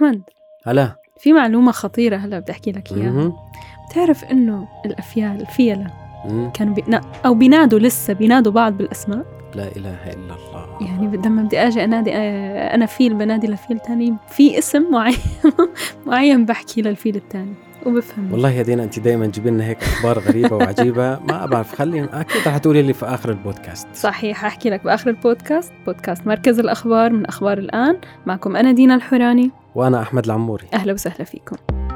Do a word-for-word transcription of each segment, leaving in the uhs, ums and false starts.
أحمد، هلا في معلومة خطيرة هلا بدي أحكي لك إياها. مهم. بتعرف إنه الأفيال الفيلة مم. كانوا بينا أو بينادوا لسه بينادوا بعض بالأسماء. لا إله إلا الله. يعني لما بدي أجي أنادي آه، أنا فيل بنادي لفيل تاني في اسم معين معين بحكي للفيل التاني وبفهم. والله يا دينا أنت دايما تجيبين لنا هيك أخبار غريبة وعجيبة. ما بعرف، خلينا أكيد رح تقولي لي في آخر البودكاست. صحيح، أحكي لك بآخر البودكاست، بودكاست مركز الأخبار من أخبار الآن. معكم أنا دينا الحوراني وأنا أحمد العموري. أهلا وسهلا فيكم.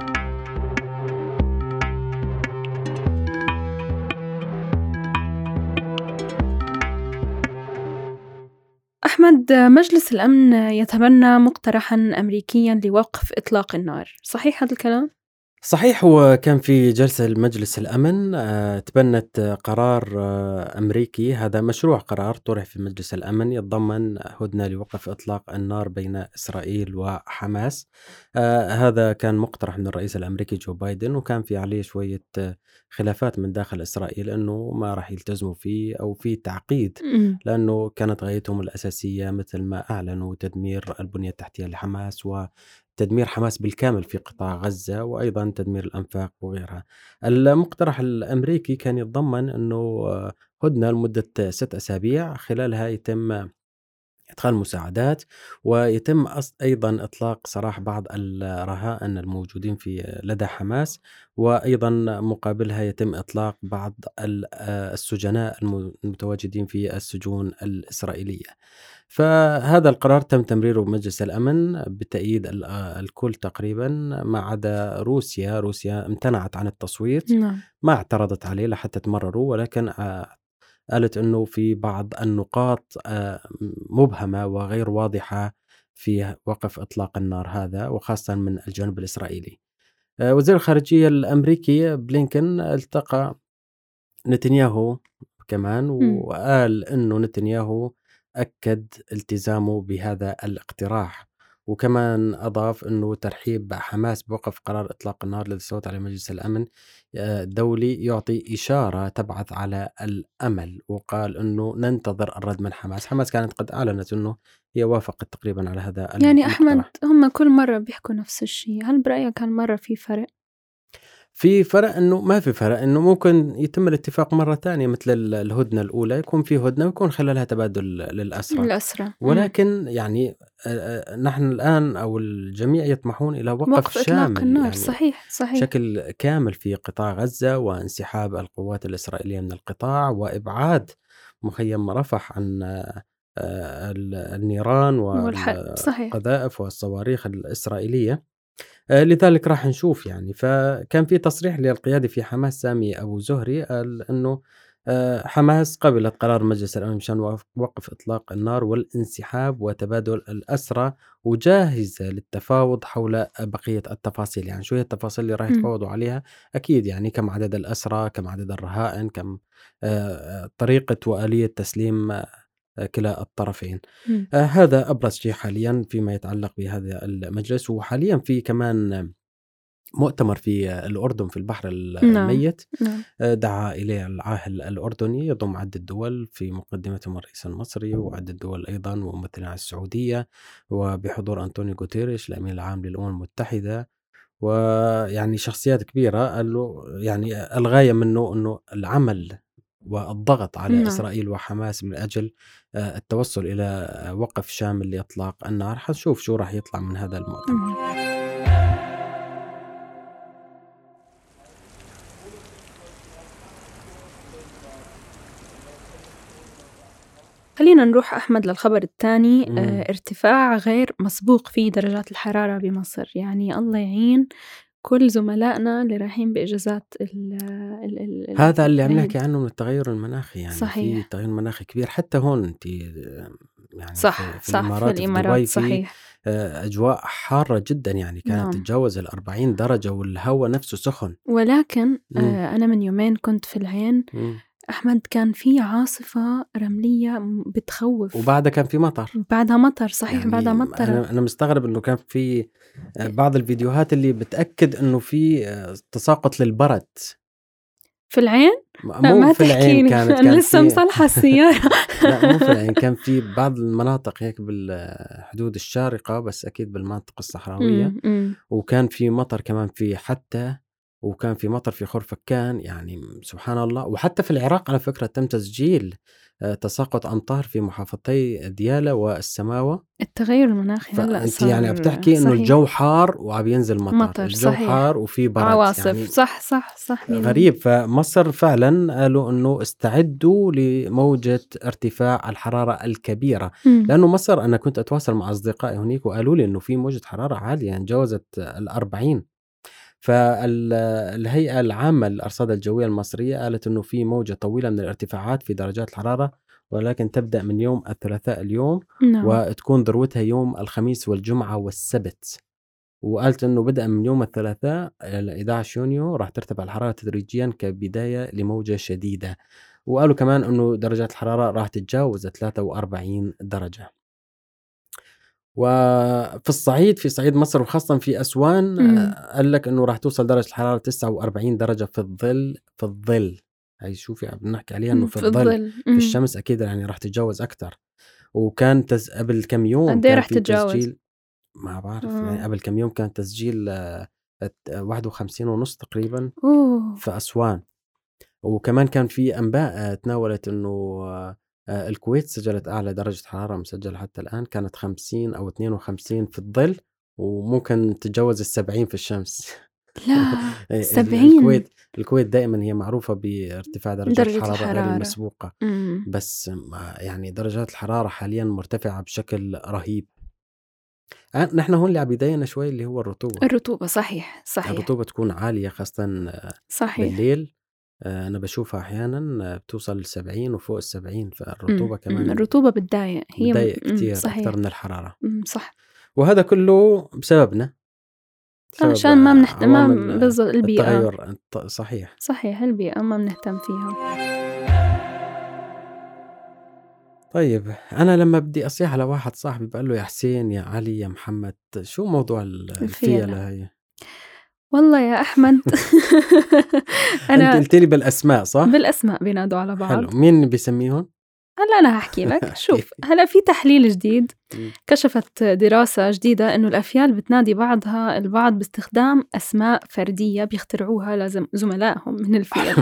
أحمد، مجلس الأمن يتبنى مقترحاً أمريكياً لوقف إطلاق النار، صحيح هذا الكلام؟ صحيح، هو كان في جلسة المجلس الأمن آه، تبنت آه، قرار آه، أمريكي. هذا مشروع قرار طرح في مجلس الأمن يتضمن هدنة لوقف إطلاق النار بين إسرائيل وحماس. آه، هذا كان مقترح من الرئيس الأمريكي جو بايدن، وكان في عليه شوية آه، خلافات من داخل إسرائيل أنه ما راح يلتزموا فيه أو في تعقيد، مم. لأنه كانت غايتهم الأساسية مثل ما أعلنوا تدمير البنية التحتية لحماس و تدمير حماس بالكامل في قطاع غزة، وأيضا تدمير الأنفاق وغيرها. المقترح الأمريكي كان يتضمن أنه آه، هدنة لمدة ست أسابيع خلالها يتم إدخال مساعدات، ويتم أص- أيضا إطلاق سراح بعض الرهائن الموجودين في لدى حماس، وأيضا مقابلها يتم إطلاق بعض ال- آه، السجناء الم- المتواجدين في السجون الإسرائيلية. فهذا القرار تم تمريره بمجلس الأمن بتأييد ال- آه، الكل تقريبا، ما عدا روسيا. روسيا امتنعت عن التصويت، نعم. ما اعترضت عليه لحتى تمرروا، ولكن آه، قالت أنه في بعض النقاط آه، مبهمة وغير واضحة في وقف إطلاق النار هذا، وخاصة من الجانب الإسرائيلي. آه، وزير الخارجية الأمريكي بلينكن التقى نتنياهو كمان، مم. وقال أنه نتنياهو أكد التزامه بهذا الاقتراح، وكمان أضاف أنه ترحيب حماس بوقف قرار إطلاق النار الذي صوت عليه مجلس الأمن آه، الدولي يعطي إشارة تبعث على الأمل، وقال أنه ننتظر الرد من حماس. حماس كانت قد أعلنت أنه هي وافقت تقريبا على هذا يعني أحمد، المقترح. هم كل مرة بيحكوا نفس الشيء، هل برأيك هالمرة في فرق؟ في فرق، انه ما في فرق، انه ممكن يتم الاتفاق مرة تانية مثل ال- الهدنة الأولى، يكون في هدنة ويكون خلالها تبادل للأسرى. الأسرة. مم. ولكن يعني آه، آه، نحن الآن أو الجميع يطمحون إلى وقف وقف إطلاق شامل، النار، يعني صحيح صحيح. بشكل كامل في قطاع غزة، وانسحاب القوات الإسرائيلية من القطاع، وإبعاد مخيم رفح عن آه، آه، ال- النيران والحق صحيح. والقذائف والصواريخ الإسرائيلية. آه، لذلك راح نشوف يعني. فكان في تصريح للقيادي في حماس سامي أبو زهري، قال أنه آه، حماس قبلت قرار مجلس الأمن مشان وقف وقف إطلاق النار والانسحاب وتبادل الأسرى، وجاهزة للتفاوض حول بقية التفاصيل. يعني شو هي التفاصيل اللي راح مم. يتفاوضوا عليها؟ أكيد يعني كم عدد الأسرى، كم عدد الرهائن، كم آه، طريقة وآلية تسليم آه، كلا الطرفين. مم. آه، هذا أبرز شيء حاليا فيما يتعلق بهذا المجلس. وحاليا في كمان مؤتمر في الأردن في البحر نعم الميت، نعم. آه، دعا إليه العاهل الأردني، يضم عدة دول في مقدمتهم الرئيس المصري، وعدة دول أيضا وممثلين على السعودية، وبحضور أنطونيو غوتيريش الأمين العام للأمم المتحدة، ويعني شخصيات كبيرة. قال له يعني الغاية منه أنه العمل والضغط على نعم. إسرائيل وحماس من أجل آه، التوصل إلى آه، وقف شامل لإطلاق النار. حنشوف شو راح يطلع من هذا المؤتمر. مم. خلينا نروح أحمد للخبر الثاني. مم. آه، ارتفاع غير مسبوق في درجات الحرارة بمصر، يعني الله يعين كل زملائنا اللي رايحين بإجازات ال ال ال هذا اللي عم العيد. نحكي عنه من التغير المناخي، يعني في صحيح تغير مناخي كبير حتى هون. انت آه، يعني صح في, في صح في الإمارات، في الإمارات دبي، في صحيح. آه، أجواء حارة جدا، يعني كانت نعم، تتجاوز الأربعين درجة، والهواء نفسه سخن. ولكن مم. آه، أنا من يومين كنت في العين مم. أحمد، كان في عاصفة رملية م- بتخوف، وبعدها كان في مطر. بعدها مطر. صحيح بعدها يعني مطرة. أنا أنا مستغرب إنه كان في آه، بعض الفيديوهات اللي بتأكد إنه في آه، تساقط للبرد. في العين؟ م لأ مو ما في العين تحكيني كانت أنا كان لسه في مصلحة السيارة. لأ مو في العين، كان في بعض المناطق هيك بالحدود الشارقة، بس أكيد بالمناطق الصحراوية، إمم، إمم. وكان في مطر كمان في حتّى، وكان في مطر في خرفكان، يعني سبحان الله. وحتى في العراق على فكرة تم تسجيل آآ تساقط أمطار في محافظتي ديالى والسماوة. التغيُّر المناخي هلأ فأنتِ صار يعني عم تحكي إنه الجو صحيح، حار وعم ينزل مطر، مطر الجو صحيح، حار وفي برد، عواصف يعني صح، صح، صح مية بالمية. غريب. فمصر فعلًا قالوا إنه استعدوا لموجة ارتفاع الحرارة الكبيرة، إمم. لأنه مصر أنا كنت أتواصل مع أصدقائي هونيك وقالوا لي إنه في موجة حرارة عالية يعني جاوزت الأربعين. فال الهيئة العامة للأرصاد الجوية المصرية قالت إنه في موجة طويلة من الارتفاعات في درجات الحرارة، ولكن تبدأ من يوم الثلاثاء اليوم، نعم. وتكون ذروتها يوم الخميس والجمعة والسبت. وقالت إنه بدءًا من يوم الثلاثاء الأحد عشر يونيو راح ترتفع الحرارة تدريجيًا كبداية لموجة شديدة، وقالوا كمان إنه درجات الحرارة راح تتجاوز ثلاثة وأربعين درجة. وفي الصعيد في صعيد مصر وخاصةً في أسوان إمم. آآ قال لك إنه راح توصل درجة الحرارة تسعة وأربعين درجة في الظل، في الظل. هي شوفي عم نحكي عليها إنه إمم، في في الظل، الظل. في إمم. الشمس أكيد يعني راح تتجاوز أكتر. وكان تس قبل كام يوم قد إيه كان رح في تتجاوز؟ تسجيل، ما بعرف يعني آه. قبل كام يوم كان تسجيل ات واحد وخمسين ونص تقريبًا أوه! في أسوان. وكمان كان في أنباء تناولت إنه آآ الكويت سجلت أعلى درجة حرارة مسجلة حتى الآن، كانت خمسين أو اثنين وخمسين في الظل، وممكن تتجاوز السبعين في الشمس. لا، آآ ال سبعين الكويت الكويت دائمًا هي معروفة بارتفاع درجات درجة الحرارة غير الحرارة. المسبوقة، إمم. بس ما يعني درجات الحرارة حاليًا مرتفعة بشكل رهيب. أ نحن هون اللي عم يضايقنا شوي اللي هو الرطوبة. الرطوبة صحيح، صحيح، الرطوبة تكون عالية خاصةً صحيح. بالليل. آآ أنا باشوفها أحيانًا بتوصل لسبعين وفوق السبعين، إمم، فالرطوبة إمم. كمان الرطوبة بتضايق هي م بتضايق إمم، كتير أكتر صحيح. من الحرارة. إمم، صح. وهذا كله بسببنا، بسبب عشان ما بنهت ما عوامل بالض البيئة. التغير الط صحيح. صحيح، البيئة ما بنهتم فيها. طيب أنا لمّا بدي أصيح على واحد صاحبي باقول له يا حسين، يا علي، يا محمد، شو موضوع ال الفيلة. الفيلة هي؟ والله يا أحمد أنتِ أنا قلتِ لي بالأسماء صح؟ بالأسماء بينادوا على حلو، بعض. مين بيسميهم؟ هلأ أنا هاحكي لك. احكي شوف، لي. هلأ في تحليل جديد إمم. كشفت دراسة جديدة إنه الأفيال بتنادي بعضها البعض باستخدام أسماء فردية بيخترعوها لزم زملائهم من الفيل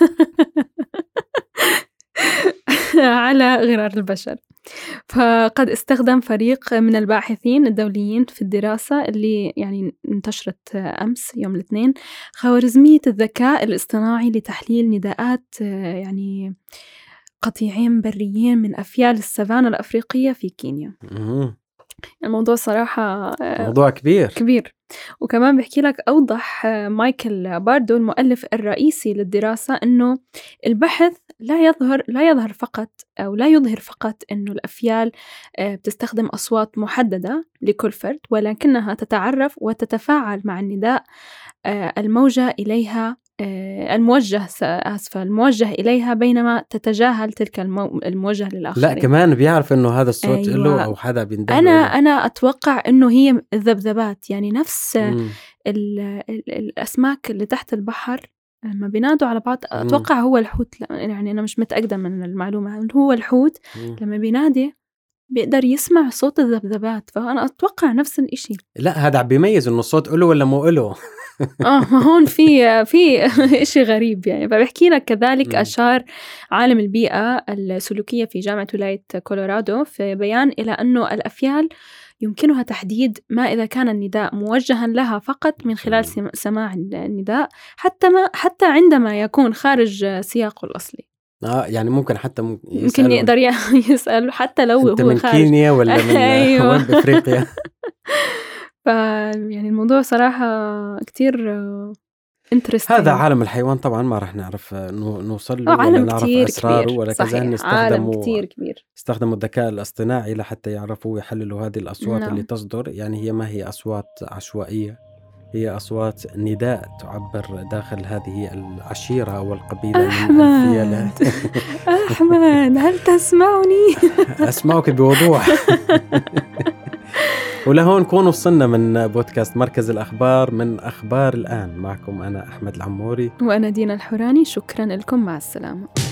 على غرار البشر. فقد استخدم فريق من الباحثين الدوليين في الدراسة اللي يعني انتشرت أمس يوم الاثنين خوارزمية الذكاء الاصطناعي لتحليل نداءات يعني قطيعين بريين من أفيال السافانا الأفريقية في كينيا. اهم. الموضوع صراحة موضوع كبير. كبير. وكمان بحكي لك أوضح مايكل باردو المؤلف الرئيسي للدراسة إنه البحث لا يظهر لا يظهر فقط أو لا يظهر فقط إنه الأفيال بتستخدم أصوات محددة لكل فرد، ولكنها تتعرف وتتفاعل مع النداء الموجه إليها الموجه آسفة الموجه إليها بينما تتجاهل تلك المو... الموجه للآخرين. لأ كمان بيعرف إنه هذا الصوت أيوة. إله أو حدا بينده أنا له. أنا أتوقع إنه هي الذبذبات يعني نفس إمم. ال... ال... الأسماك اللي تحت البحر لما بينادوا على بعض. إمم. أتوقع هو الحوت، يعني أنا مش متأكدة من المعلومة. هو الحوت إمم. لما بينادي بيقدر يسمع صوت الذبذبات، فأنا أتوقع نفس الإشي. لأ هذا عم بيميز إنه الصوت إله والّا مو إله. آه ما هون في في إشي غريب يعني. فبحكي لك كذلك إمم. أشار عالم البيئة السلوكية في جامعة ولاية كولورادو في بيان إلى أنه الأفيال يمكنها تحديد ما إذا كان النداء موجها لها فقط من خلال سم- سماع النداء حتى ما حتى عندما يكون خارج سياقه الأصلي. آه يعني ممكن حتى م ممكن يسأله يقدر ي- يسأل حتى لو أنت هو من خارج. كينيا والّا من أيوة. وين بأفريقيا؟ ف يعني الموضوع صراحة كتير interesting. هذا عالم الحيوان طبعًا ما راح نعرف نو نوصل له آه ولا عالم نعرف كتير أسراره كبير. ولا كذا. هن صحيح، عالم استخدموا كتير كبير. استخدموا الذكاء الاصطناعي لحتى يعرفوا ويحللوا هذه الأصوات اللي نعم. تصدر. يعني هي ما هي أصوات عشوائية، هي أصوات نداء تعبر داخل هذه العشيرة أو القبيلة من الفيلة. أحمد أحمد هل تسمعني؟ أسمعك بوضوح. ولهون نكون وصلنا من بودكاست مركز الأخبار من أخبار الآن. معكم أنا أحمد العموري وأنا دينا الحوراني. شكرا لكم، مع السلامة.